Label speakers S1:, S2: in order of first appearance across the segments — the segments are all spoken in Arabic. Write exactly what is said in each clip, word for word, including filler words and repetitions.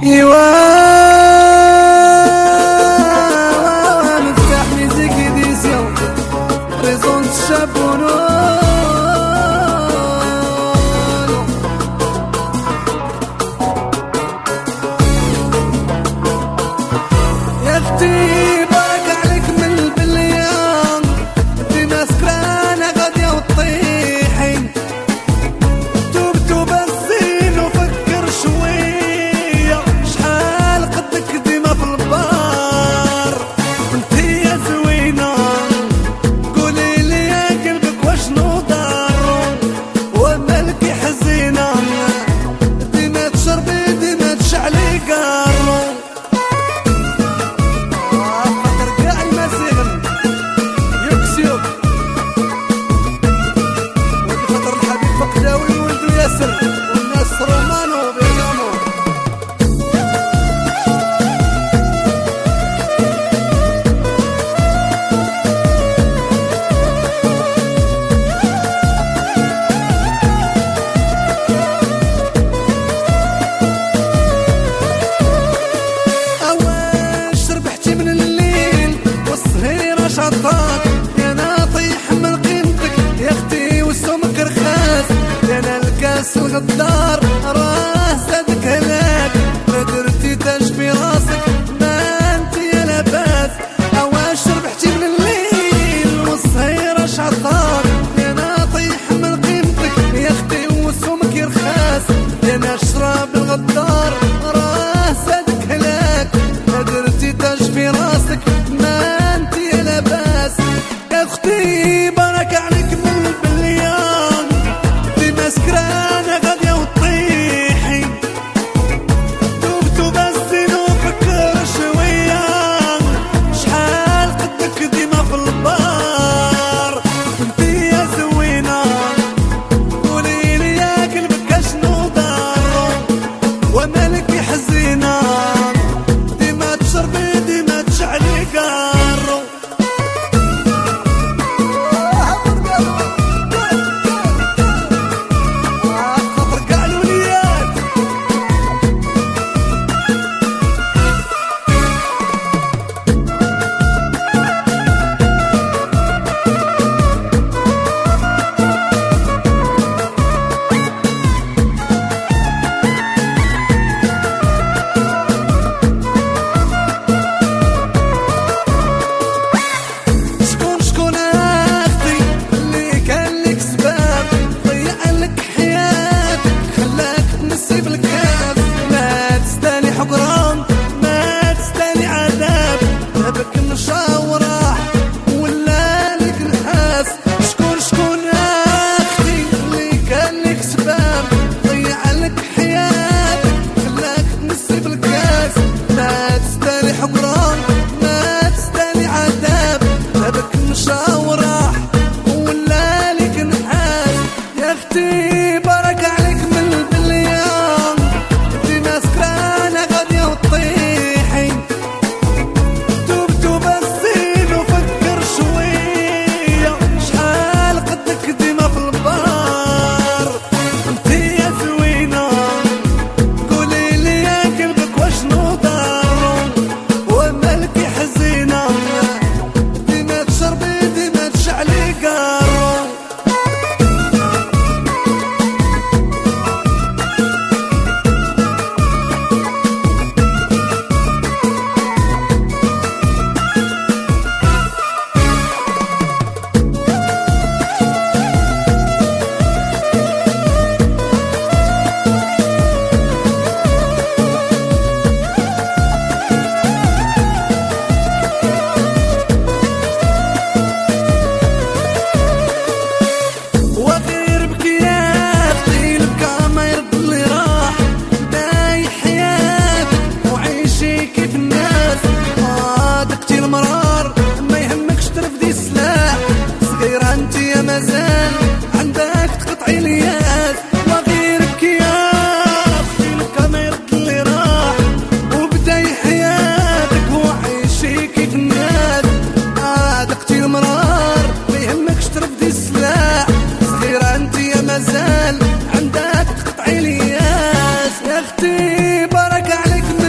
S1: ايوا نفتح ميزيك ديسيون بريزونت شابونو يا اختي بارك عليك من البليان ديما سكرانة غادية وطيحين توب توب الزين وفكر شوية شحال قدك ديما في البار انتي يا زوينة قولي لي يا قلبك واشنو دارو ومالكي حزينة ديما تشربي ديما تشعلي قارو والناس رومانو بيغامو اواش ربحتي من الليل والسهيرة شطاك يا ناطيح من قيمتك يا اختي والسمك رخاص انا الكاس الغدار راه زادك هلاك ما درتي تاج في راسك ما انت يا لاباس اواش ربحتي من الليل والسهيرة شعطاك يا ناطيح من قيمتك يا اختي وسمك يرخاس انا الشراب الغدار راه زادك هلاك ما درتي تاج في راسك ما انت يا لاباس يا اختي بارك عليك من البليان ديما سكرانة غادية وطيحي توب توب الزين وفكر شوية شحال قدك ديما في البار انتي يا زوينة قولي لي يا قلبك اشنو دارو ومالك حزينة ديما تشربي ديما تشعلي قارو بارك عليك من البليان ديما سكرانة غادية وطيحي توب توب الزين وفكر شوية شحال قدك ديما في البار انتي يا زوينة قولي لي يا قلبك واشنو دارو ومالكي حزينة ديما تشربي ديما تشعلي قارو مازال عندك تقطعي الياس وغيرك يا اختي لك ما يرد اللي راح وبداي حياتك وعيشي كيف الناس عادقتي المرار ما يهمكش ترفدي السلاح صغيرة انت يا مازال عندك تقطعي الياس يا اختي بارك عليك.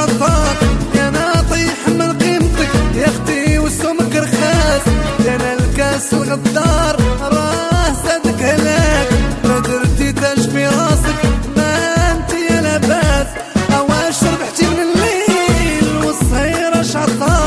S1: عطاك يا ناطيح من قيمتك يا اختي وسمك رخاص يا انا الكاس الغدار راه زادك هلاك ما درتي تاج في راسك ما انت يا لاباس اواش ربحتي من الليل والصهيرة شعطاك